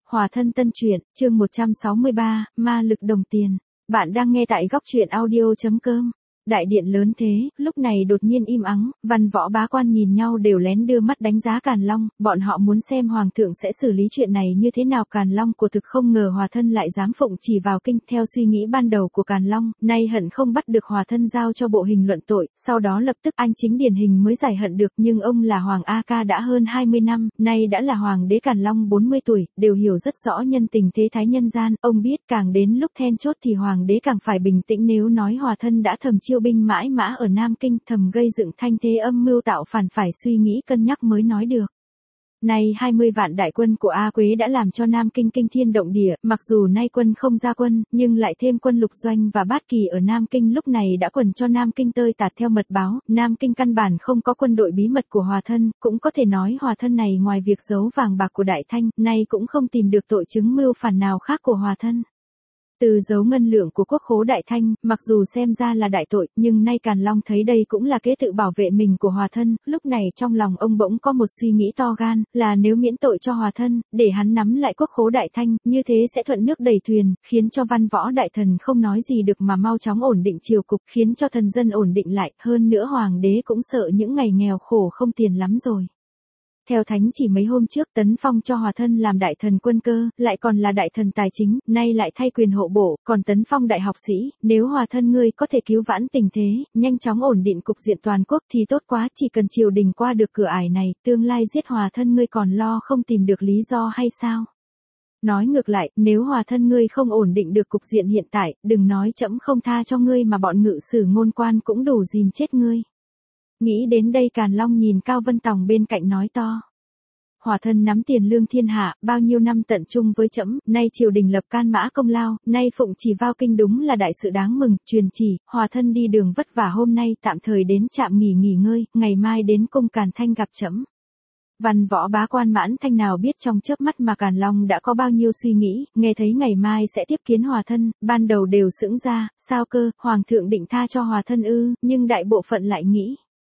Hòa thân tân truyện, chương 163, ma lực đồng tiền. Bạn đang nghe tại góc truyện audio.com. Đại điện lớn thế, lúc này đột nhiên im ắng, văn võ bá quan nhìn nhau đều lén đưa mắt đánh giá Càn Long, bọn họ muốn xem hoàng thượng sẽ xử lý chuyện này như thế nào. Càn Long của thực không ngờ Hòa thân lại dám phụng chỉ vào kinh. Theo suy nghĩ ban đầu của Càn Long, nay hận không bắt được Hòa thân giao cho bộ hình luận tội, sau đó lập tức anh chính điển hình mới giải hận được. Nhưng ông là Hoàng A Ca đã hơn 20 năm, nay đã là Hoàng đế. Càn Long 40 tuổi, đều hiểu rất rõ nhân tình thế thái nhân gian, ông biết càng đến lúc then chốt thì Hoàng đế càng phải bình tĩnh. Nếu nói Hòa thân đã thầm chiêu binh mãi mã ở Nam Kinh, thầm gây dựng thanh thế âm mưu tạo phản, phải suy nghĩ cân nhắc mới nói được. Nay 20 vạn đại quân của A Quế đã làm cho Nam Kinh kinh thiên động địa, mặc dù nay quân không ra quân, nhưng lại thêm quân Lục Doanh và Bát Kỳ ở Nam Kinh lúc này đã quần cho Nam Kinh tơi tạt. Theo mật báo, Nam Kinh căn bản không có quân đội bí mật của Hòa thân, cũng có thể nói Hòa thân này ngoài việc giấu vàng bạc của Đại Thanh, nay cũng không tìm được tội chứng mưu phản nào khác của Hòa thân. Từ giấu ngân lượng của quốc khố Đại Thanh, mặc dù xem ra là đại tội, nhưng nay Càn Long thấy đây cũng là kế tự bảo vệ mình của Hòa thân. Lúc này trong lòng ông bỗng có một suy nghĩ to gan, là nếu miễn tội cho Hòa thân, để hắn nắm lại quốc khố Đại Thanh, như thế sẽ thuận nước đẩy thuyền, khiến cho văn võ đại thần không nói gì được mà mau chóng ổn định triều cục, khiến cho thần dân ổn định lại. Hơn nữa Hoàng đế cũng sợ những ngày nghèo khổ không tiền lắm rồi. Theo thánh chỉ mấy hôm trước tấn phong cho Hòa thân làm đại thần quân cơ, lại còn là đại thần tài chính, nay lại thay quyền hộ bộ, còn tấn phong đại học sĩ. Nếu Hòa thân ngươi có thể cứu vãn tình thế, nhanh chóng ổn định cục diện toàn quốc thì tốt quá. Chỉ cần triều đình qua được cửa ải này, tương lai giết Hòa thân ngươi còn lo không tìm được lý do hay sao? Nói ngược lại, nếu Hòa thân ngươi không ổn định được cục diện hiện tại, đừng nói trẫm không tha cho ngươi mà bọn ngự sử ngôn quan cũng đủ dìm chết ngươi. Nghĩ đến đây Càn Long nhìn Cao Vân Tòng bên cạnh nói to. Hòa thân nắm tiền lương thiên hạ, bao nhiêu năm tận trung với trẫm, nay triều đình lập can mã công lao, nay phụng chỉ vào kinh đúng là đại sự đáng mừng. Truyền chỉ, Hòa thân đi đường vất vả, hôm nay tạm thời đến trạm nghỉ ngơi, ngày mai đến cung Càn Thanh gặp trẫm. Văn võ bá quan Mãn Thanh nào biết trong chớp mắt mà Càn Long đã có bao nhiêu suy nghĩ, nghe thấy ngày mai sẽ tiếp kiến Hòa thân, ban đầu đều sững ra. Sao cơ, hoàng thượng định tha cho Hòa thân ư? Nhưng đại bộ phận lại nghĩ,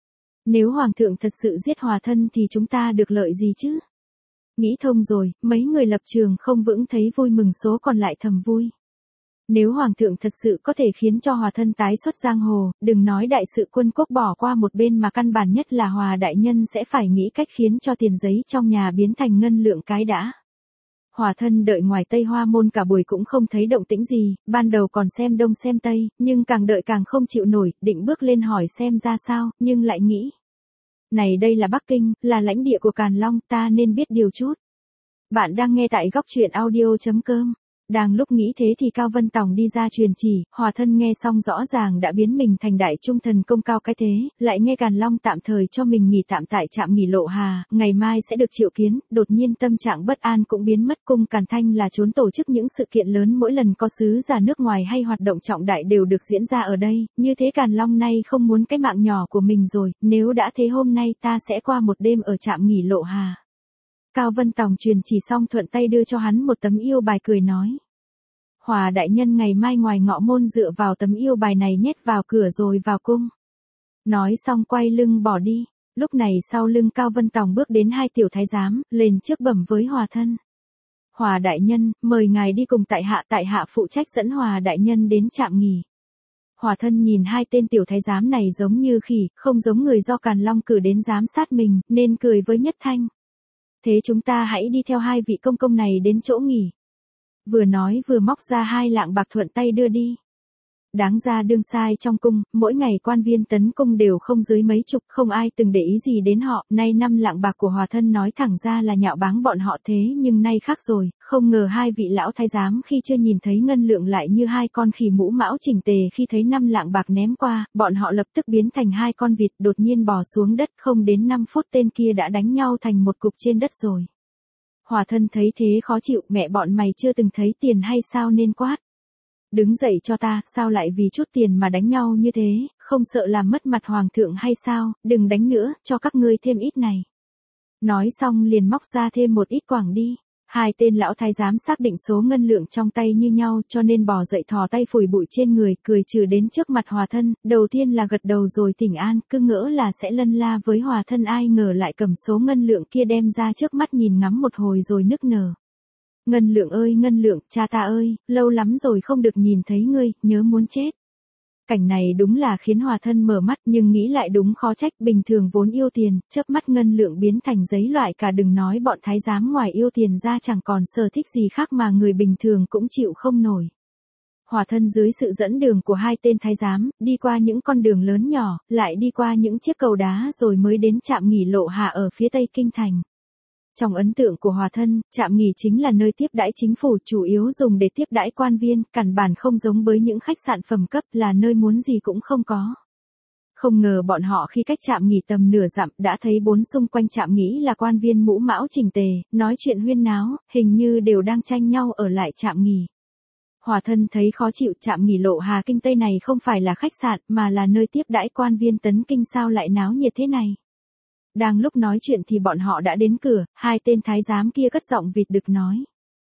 nếu hoàng thượng thật sự giết Hòa thân thì chúng ta được lợi gì chứ? Nghĩ thông rồi, mấy người lập trường không vững thấy vui mừng, số còn lại thầm vui. Nếu hoàng thượng thật sự có thể khiến cho Hòa thân tái xuất giang hồ, đừng nói đại sự quân quốc bỏ qua một bên mà căn bản nhất là Hòa đại nhân sẽ phải nghĩ cách khiến cho tiền giấy trong nhà biến thành ngân lượng cái đã. Hòa thân đợi ngoài Tây Hoa Môn cả buổi cũng không thấy động tĩnh gì, ban đầu còn xem đông xem tây, nhưng càng đợi càng không chịu nổi, định bước lên hỏi xem ra sao, nhưng lại nghĩ. Này đây là Bắc Kinh, là lãnh địa của Càn Long, ta nên biết điều chút. Bạn đang nghe tại góc truyện audio.com. Đang lúc nghĩ thế thì Cao Vân Tòng đi ra truyền chỉ, Hòa thân nghe xong rõ ràng đã biến mình thành đại trung thần công cao cái thế, lại nghe Càn Long tạm thời cho mình nghỉ tạm tại trạm nghỉ Lộ Hà, ngày mai sẽ được triệu kiến, đột nhiên tâm trạng bất an cũng biến mất. Cung Càn Thanh là chốn tổ chức những sự kiện lớn, mỗi lần có sứ giả nước ngoài hay hoạt động trọng đại đều được diễn ra ở đây, như thế Càn Long nay không muốn cái mạng nhỏ của mình rồi, nếu đã thế hôm nay ta sẽ qua một đêm ở trạm nghỉ Lộ Hà. Cao Vân Tòng truyền chỉ xong thuận tay đưa cho hắn một tấm yêu bài cười nói. Hòa đại nhân ngày mai ngoài ngọ môn dựa vào tấm yêu bài này nhét vào cửa rồi vào cung. Nói xong quay lưng bỏ đi. Lúc này sau lưng Cao Vân Tòng bước đến hai tiểu thái giám, lên trước bẩm với Hòa thân. Hòa đại nhân, mời ngài đi cùng tại hạ phụ trách dẫn Hòa đại nhân đến trạm nghỉ. Hòa thân nhìn hai tên tiểu thái giám này giống như khỉ, không giống người do Càn Long cử đến giám sát mình, nên cười với nhất thanh. Thế chúng ta hãy đi theo hai vị công công này đến chỗ nghỉ. Vừa nói vừa móc ra 2 lạng bạc thuận tay đưa đi. Đáng ra đương sai trong cung, mỗi ngày quan viên tấn cung đều không dưới mấy chục, không ai từng để ý gì đến họ. Nay 5 lạng bạc của Hòa thân nói thẳng ra là nhạo báng bọn họ, thế nhưng nay khác rồi, không ngờ hai vị lão thái giám khi chưa nhìn thấy ngân lượng lại như hai con khỉ mũ mão chỉnh tề. Khi thấy 5 lạng bạc ném qua, bọn họ lập tức biến thành hai con vịt, đột nhiên bò xuống đất, không đến 5 phút tên kia đã đánh nhau thành một cục trên đất rồi. Hòa thân thấy thế khó chịu, mẹ bọn mày chưa từng thấy tiền hay sao nên quát. Đứng dậy cho ta, sao lại vì chút tiền mà đánh nhau như thế, không sợ làm mất mặt hoàng thượng hay sao, đừng đánh nữa, cho các ngươi thêm ít này. Nói xong liền móc ra thêm một ít quảng đi. Hai tên lão thái giám xác định số ngân lượng trong tay như nhau cho nên bò dậy thò tay phủi bụi trên người, cười trừ đến trước mặt Hòa thân, đầu tiên là gật đầu rồi thỉnh an, cứ ngỡ là sẽ lân la với Hòa thân, ai ngờ lại cầm số ngân lượng kia đem ra trước mắt nhìn ngắm một hồi rồi nức nở. Ngân lượng, cha ta ơi, lâu lắm rồi không được nhìn thấy ngươi, nhớ muốn chết. Cảnh này đúng là khiến Hòa Thân mở mắt, nhưng nghĩ lại đúng khó trách, bình thường vốn yêu tiền, chớp mắt ngân lượng biến thành giấy loại cả, đừng nói bọn thái giám, ngoài yêu tiền ra chẳng còn sở thích gì khác mà người bình thường cũng chịu không nổi. Hòa Thân dưới sự dẫn đường của hai tên thái giám, đi qua những con đường lớn nhỏ, lại đi qua những chiếc cầu đá rồi mới đến trạm nghỉ Lộ Hà ở phía tây kinh thành. Trong ấn tượng của Hòa Thân, trạm nghỉ chính là nơi tiếp đãi chính phủ, chủ yếu dùng để tiếp đãi quan viên, căn bản không giống với những khách sạn phẩm cấp, là nơi muốn gì cũng không có. Không ngờ bọn họ khi cách trạm nghỉ tầm nửa dặm đã thấy bốn xung quanh trạm nghỉ là quan viên mũ mão chỉnh tề, nói chuyện huyên náo, hình như đều đang tranh nhau ở lại trạm nghỉ. Hòa Thân thấy khó chịu, trạm nghỉ Lộ Hà Kinh Tây này không phải là khách sạn mà là nơi tiếp đãi quan viên tấn kinh, sao lại náo nhiệt thế này. Đang lúc nói chuyện thì bọn họ đã đến cửa, hai tên thái giám kia cất giọng vịt đực nói.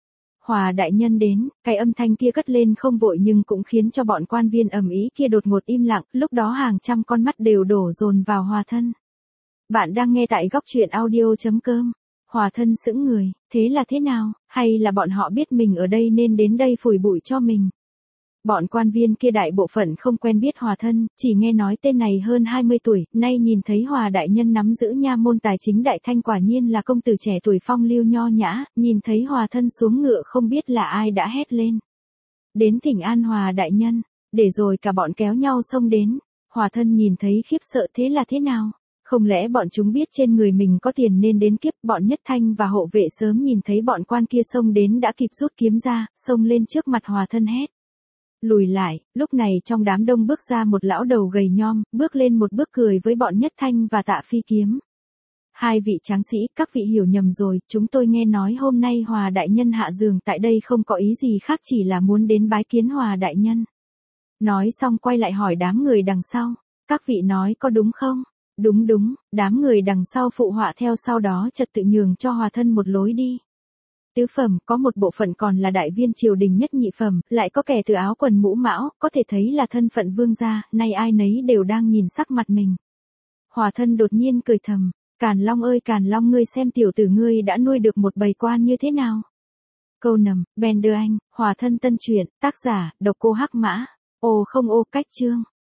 Hòa đại nhân đến, cái âm thanh kia cất lên không vội nhưng cũng khiến cho bọn quan viên ầm ĩ kia đột ngột im lặng, lúc đó hàng trăm con mắt đều đổ dồn vào Hòa Thân. Bạn đang nghe tại góc truyện audio.com. Hòa Thân sững người, thế là thế nào, hay là bọn họ biết mình ở đây nên đến đây phủi bụi cho mình. Bọn quan viên kia đại bộ phận không quen biết Hòa Thân, chỉ nghe nói tên này hơn 20 tuổi, nay nhìn thấy Hòa đại nhân nắm giữ nha môn tài chính đại thanh, quả nhiên là công tử trẻ tuổi phong lưu nho nhã, nhìn thấy Hòa Thân xuống ngựa không biết là ai đã hét lên. Đến thỉnh an Hòa đại nhân, để rồi cả bọn kéo nhau xông đến. Hòa Thân nhìn thấy khiếp sợ, thế là thế nào? Không lẽ bọn chúng biết trên người mình có tiền nên đến kiếp? Bọn Nhất Thanh và hộ vệ sớm nhìn thấy bọn quan kia xông đến đã kịp rút kiếm ra, xông lên trước mặt Hòa Thân hét. Lùi lại, lúc này trong đám đông bước ra một lão đầu gầy nhom, bước lên một bước cười với bọn Nhất Thanh và Tạ Phi Kiếm. Hai vị tráng sĩ, các vị hiểu nhầm rồi, chúng tôi nghe nói hôm nay Hòa đại nhân hạ giường tại đây không có ý gì khác, chỉ là muốn đến bái kiến Hòa đại nhân. Nói xong quay lại hỏi đám người đằng sau, các vị nói có đúng không? Đúng, đám người đằng sau phụ họa theo, sau đó trật tự nhường cho Hòa Thân một lối đi. Tứ phẩm, có một bộ phận còn là đại viên triều đình nhất nhị phẩm, lại có kẻ từ áo quần mũ mão, có thể thấy là thân phận vương gia, nay ai nấy đều đang nhìn sắc mặt mình. Hòa Thân đột nhiên cười thầm, Càn Long ơi Càn Long, ngươi xem tiểu tử ngươi đã nuôi được một bầy quan như thế nào. Câu nầm, Bender Anh, Hòa Thân tân truyện, tác giả, độc cô Hắc Mã, ô không ô cách chương.